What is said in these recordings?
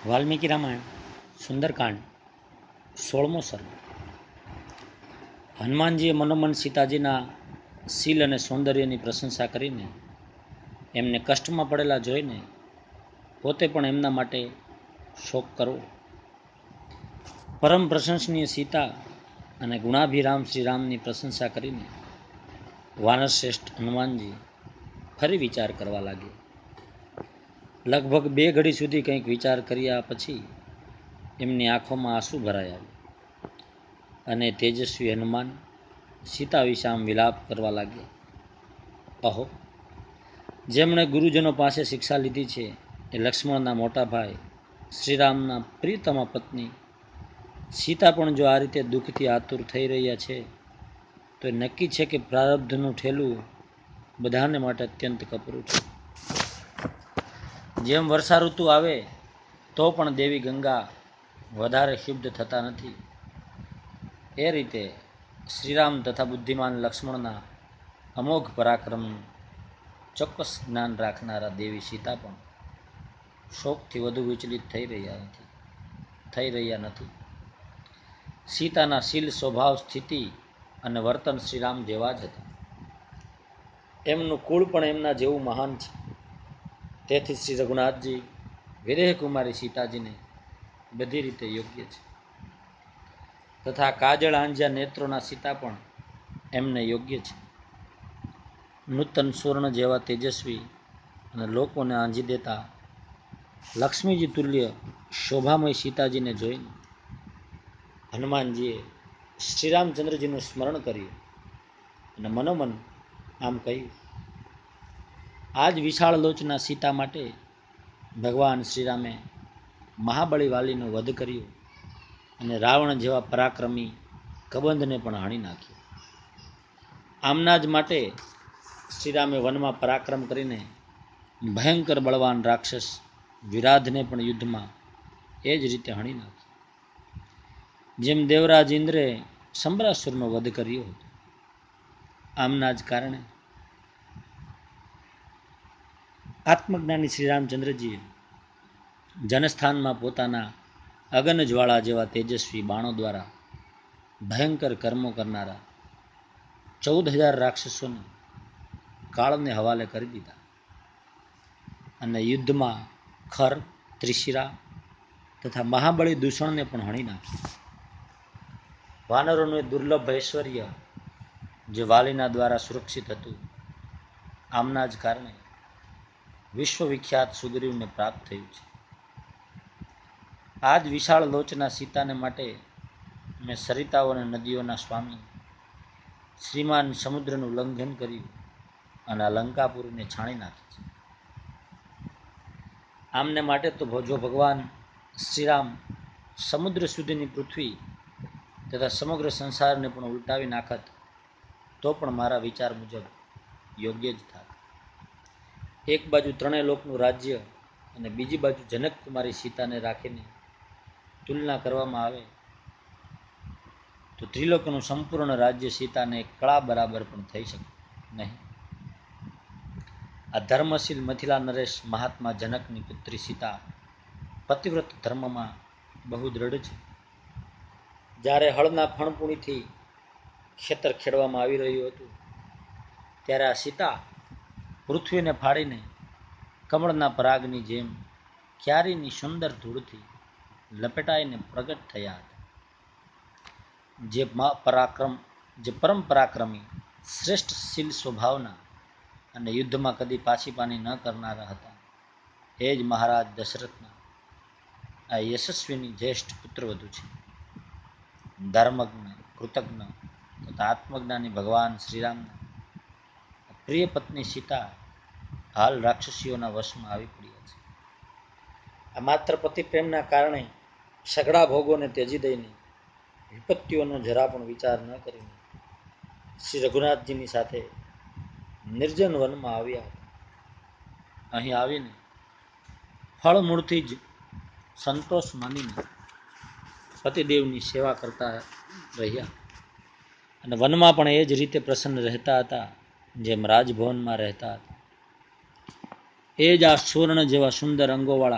વાલ્મીકી રામાયણ સુંદરકાંડ 16મો સર્ગ. હનુમાનજીએ મનોમન સીતાજીના શીલ અને સૌંદર્યની પ્રશંસા કરીને એમને કષ્ટમાં પડેલા જોઈને પોતે પણ એમના માટે શોક કરવો. પરમ પ્રશંસનીય સીતા અને ગુણાભિરામ શ્રીરામની પ્રશંસા કરીને વાનર શ્રેષ્ઠ હનુમાનજી ફરી વિચાર કરવા લાગ્યા. લગભગ 2 ઘડી સુધી કંઈક વિચાર કર્યા પછી એમની આંખોમાં આંસુ ભરાઈ આવ્યા અને તેજસ્વી હનુમાન સીતા વિશે આમ વિલાપ કરવા લાગ્યા. અહો, જેમણે ગુરુજનો પાસે શિક્ષા લીધી છે એ લક્ષ્મણના મોટા ભાઈ શ્રીરામના પ્રિયતમા પત્ની સીતા પણ જો આ રીતે દુઃખથી આતુર થઈ રહ્યા છે તો એ નક્કી છે કે પ્રારબ્ધનું ઠેલું બધાને માટે અત્યંત કપરું છે. જેમ વર્ષા ઋતુ આવે તો પણ દેવી ગંગા વધારે શુદ્ધ થતા નથી, એ રીતે શ્રીરામ તથા બુદ્ધિમાન લક્ષ્મણના અમોઘ પરાક્રમનું ચોક્કસ જ્ઞાન રાખનારા દેવી સીતા પણ શોકથી વધુ વિચલિત થઈ રહ્યા નથી. સીતાના શીલ, સ્વભાવ, સ્થિતિ અને વર્તન શ્રીરામ જેવા જ હતા. એમનું કુળ પણ એમના જેવું મહાન છે. તેથી શ્રી રઘુનાથજી વિદેહ કુમારી સીતાજીને બધી રીતે યોગ્ય છે તથા કાજળ આંજ્યા નેત્રોના સીતા પણ એમને યોગ્ય છે. નૂતન સુવર્ણ જેવા તેજસ્વી અને લોકોને આંજી દેતા લક્ષ્મીજી તુલ્ય શોભામય સીતાજીને જોઈને હનુમાનજીએ શ્રીરામચંદ્રજીનું સ્મરણ કર્યું અને મનોમન આમ કહ્યું, આ જ વિશાળ લોચના સીતા માટે ભગવાન શ્રીરામે મહાબળી વાલીનો વધ કર્યો અને રાવણ જેવા પરાક્રમી કબંધને પણ હાણી નાખ્યો. આમના જ માટે શ્રીરામે વનમાં પરાક્રમ કરીને ભયંકર બળવાન રાક્ષસ વિરાધને પણ યુદ્ધમાં એ જ રીતે હાણી નાખ્યો. જેમ દેવરાજ ઇન્દ્રે સંબરાસુરનો વધ કર્યો હતો, આમના જ કારણે આત્મજ્ઞાની શ્રી રામચંદ્રજીએ જનસ્થાનમાં પોતાના અગન જ્વાળા જેવા તેજસ્વી બાણો દ્વારા ભયંકર કર્મો કરનારા 14,000 રાક્ષસોને કાળને હવાલે કરી દીધા અને યુદ્ધમાં ખર, ત્રિશિરા તથા મહાબળી દૂષણને પણ હણી નાખ્યા. વાનરોનું દુર્લભ ઐશ્વર્ય જે વાલીના દ્વારા સુરક્ષિત હતું, આમના જ કારણે વિશ્વવિખ્યાત સુગ્રીવને પ્રાપ્ત થયું છે. આ જ વિશાળ લોચના સીતાને માટે મેં સરિતાઓ અને નદીઓના સ્વામી શ્રીમાન સમુદ્રનું ઉલ્લંઘન કર્યું અને આ લંકાપુરીને છાણી નાખી છે. આમને માટે તો જો ભગવાન શ્રીરામ સમુદ્ર સુધીની પૃથ્વી તથા સમગ્ર સંસારને પણ ઉલટાવી નાખત તો પણ મારા વિચાર મુજબ યોગ્ય જ થાત. એક બાજુ 3 લોકનું રાજ્ય અને બીજી બાજુ જનક કુમારી સીતાને રાખીને તુલના કરવામાં આવે તો ત્રિલોકનું સંપૂર્ણ રાજ્ય સીતાને કળા બરાબર પણ થઈ શકે નહીં. આ ધર્મશીલ મથિલા નરેશ મહાત્મા જનકની પુત્રી સીતા પતિવ્રત ધર્મમાં બહુ દ્રઢ છે. જ્યારે હળના ફણપુણીથી ખેતર ખેડવામાં આવી રહ્યું હતું ત્યારે આ સીતા પૃથ્વીને ફાડીને કમળના પરાગની જેમ ક્યારીની સુંદર ધૂળથી લપેટાઈને પ્રગટ થયા હતા. જે પરમ પરાક્રમી શ્રેષ્ઠ શીલ સ્વભાવના અને યુદ્ધમાં કદી પાછી ન કરનારા હતા, એ જ મહારાજ દશરથના આ યશસ્વીની જ્યેષ્ઠ પુત્રવધુ છે. ધર્મજ્ઞ, કૃતજ્ઞ તથા આત્મજ્ઞાની ભગવાન શ્રીરામના પ્રિય પત્ની સીતા હાલ રાક્ષસીઓના વશમાં આવી પડ્યા છે. આ માત્ર પતિ પ્રેમના કારણે સઘળા ભોગોને ત્યજી દઈને વિપત્તિઓનો જરા પણ વિચાર ન કરીને શ્રી રઘુનાથજીની સાથે નિર્જન વનમાં આવ્યા હતા. અહીં આવીને ફળમૂળથી જ સંતોષ માનીને પતિદેવની સેવા કરતા રહ્યા અને વનમાં પણ એ જ રીતે પ્રસન્ન રહેતા હતા જેમ રાજભવનમાં રહેતા હતા. એ જ આ સુવર્ણ જેવા સુંદર અંગોવાળા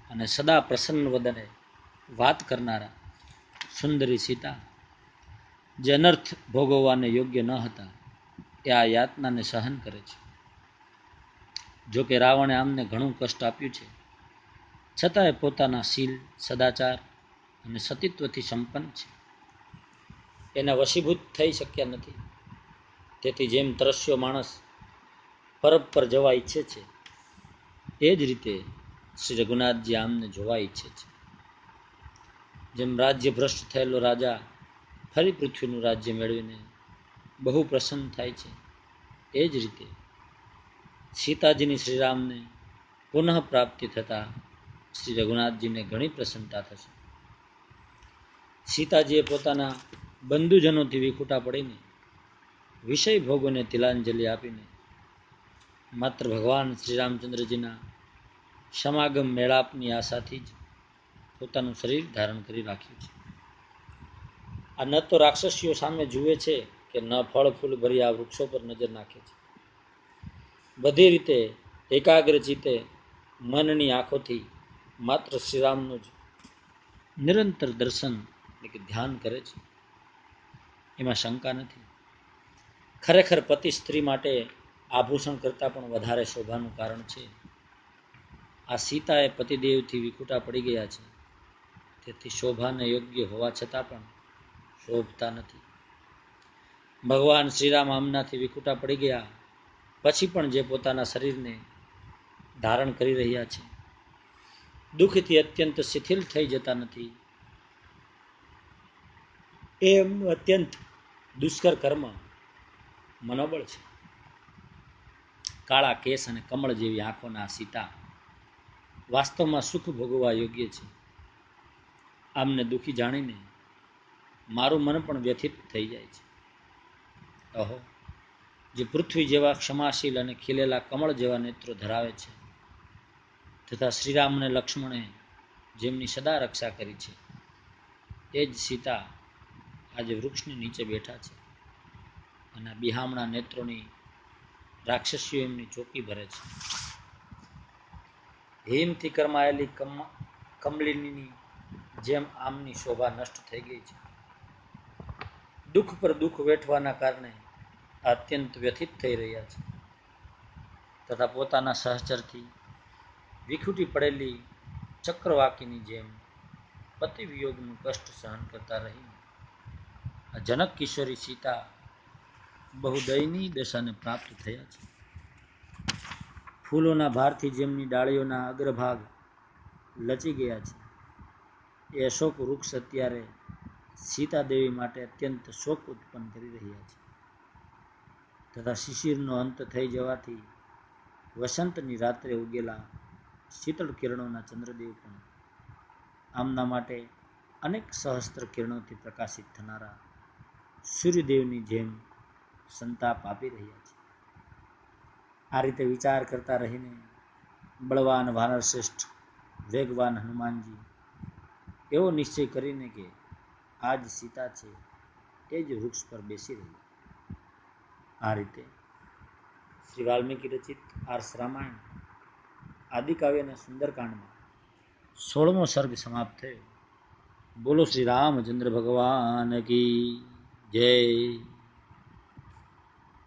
અને સદા પ્રસન્ન વદને વાત કરનારા સુંદરી સીતા જે અનર્થ ભોગવવાને યોગ્ય ન હતા એ આ યાતનાને સહન કરે છે. જોકે રાવણે આમને ઘણું કષ્ટ આપ્યું છે, છતાંય પોતાના શીલ, સદાચાર અને સતીત્વથી સંપન્ન છે. એના વશીભૂત થઈ શક્યા નથી. તેથી જેમ તરસ્યો માણસ પરબ પર જવા ઈચ્છે છે, એ જ રીતે શ્રી રઘુનાથજી આમને જોવા ઈચ્છે છે. જેમ રાજ્ય ભ્રષ્ટ થયેલો રાજા ફરી પૃથ્વીનું રાજ્ય મેળવીને બહુ પ્રસન્ન થાય છે, એ જ રીતે સીતાજીની શ્રીરામને પુનઃ પ્રાપ્તિ થતાં શ્રી રઘુનાથજીને ઘણી પ્રસન્નતા થશે. સીતાજીએ પોતાના બંધુજનોથી વિખૂટા પડીને વિષય ભોગોને તિલાંજલિ આપીને માત્ર ભગવાન શ્રી રામચંદ્રજીના સમાગમ મેળાપની આશાથી જ પોતાનું શરીર ધારણ કરી રાખ્યું છે. આ ન તો રાક્ષસીઓ સામે જુએ છે કે ન ફળ ફૂલ ભરી આ વૃક્ષો પર નજર નાખે છે. બધી રીતે એકાગ્ર ચિત્તે મનની આંખોથી માત્ર શ્રીરામનું જ નિરંતર દર્શન એટલે કે ધ્યાન કરે છે. એમાં શંકા નથી. ખરેખર પતિ સ્ત્રી માટે આભૂષણ કરતાં પણ વધારે શોભાનું કારણ છે. આ સીતાએ પતિદેવથી વિખૂટા પડી ગયા છે, તેથી શોભાને યોગ્ય હોવા છતાં પણ શોભતા નથી. ભગવાન શ્રીરામ આમનાથી વિખૂટા પડી ગયા પછી પણ જે પોતાના શરીરને ધારણ કરી રહ્યા છે, દુઃખથી અત્યંત શિથિલ થઈ જતા નથી. એ એમનું અત્યંત દુષ્કર કર્મ મનોબળ છે. કાળા કેસ અને કમળ જેવી આંખોના સીતા વાસ્તવમાં સુખ ભોગવવા યોગ્ય છે. આમને દુઃખી જાણીને મારું મન પણ વ્યથિત થઈ જાય છે. અહો, જે પૃથ્વી જેવા ક્ષમાશીલ અને ખીલેલા કમળ જેવા નેત્રો ધરાવે છે, તથા શ્રીરામ અને લક્ષ્મણે જેમની સદા રક્ષા કરી છે, એ જ સીતા આજે વૃક્ષની નીચે બેઠા છે અને બિહામણા નેત્રોની રાક્ષસીઓ એમની ચોકી ભરે છે. હિમથી કરમાયેલી કમલિનીની જેમ આમની શોભા નષ્ટ થઈ ગઈ છે. દુઃખ પર દુઃખ વેઠવાના કારણે અત્યંત વ્યથિત થઈ રહ્યા છે, તથા પોતાના સહચરથી વિખૂટી પડેલી ચક્રવાકીની જેમ પતિ વિયોગનું કષ્ટ સહન કરતા રહીને આ જનક કિશોરી સીતા બહુ દયનીય દશાને પ્રાપ્ત થયા છે. ફૂલોના ભારથી જેમની ડાળીઓના અગ્રભાગ લચી ગયા છે, એ અશોક વૃક્ષ અત્યારે સીતાદેવી માટે અત્યંત શોક ઉત્પન્ન કરી રહ્યા છે. તથા શિશિરનો અંત થઈ જવાથી વસંતની રાત્રે ઉગેલા શીતળ કિરણોના ચંદ્રદેવ પણ આમના માટે અનેક સહસ્ત્ર કિરણોથી પ્રકાશિત થનારા સૂર્યદેવની જેમ સંતાપ આપી રહ્યા છે. આ રીતે વિચાર કરતા રહીને બળવાન વાનર શ્રેષ્ઠ વેગવાન હનુમાનજી એવો નિશ્ચય કરીને કે આ જ સીતા છે, એ જ વૃક્ષ પર બેસી રહ્યા. આ રીતે શ્રી વાલ્મીકી રચિત આર્ષ રામાયણ આદિકાવ્યના સુંદરકાંડમાં 16મો સર્ગ સમાપ્ત થયો. બોલો શ્રી રામચંદ્ર ભગવાન કી જય.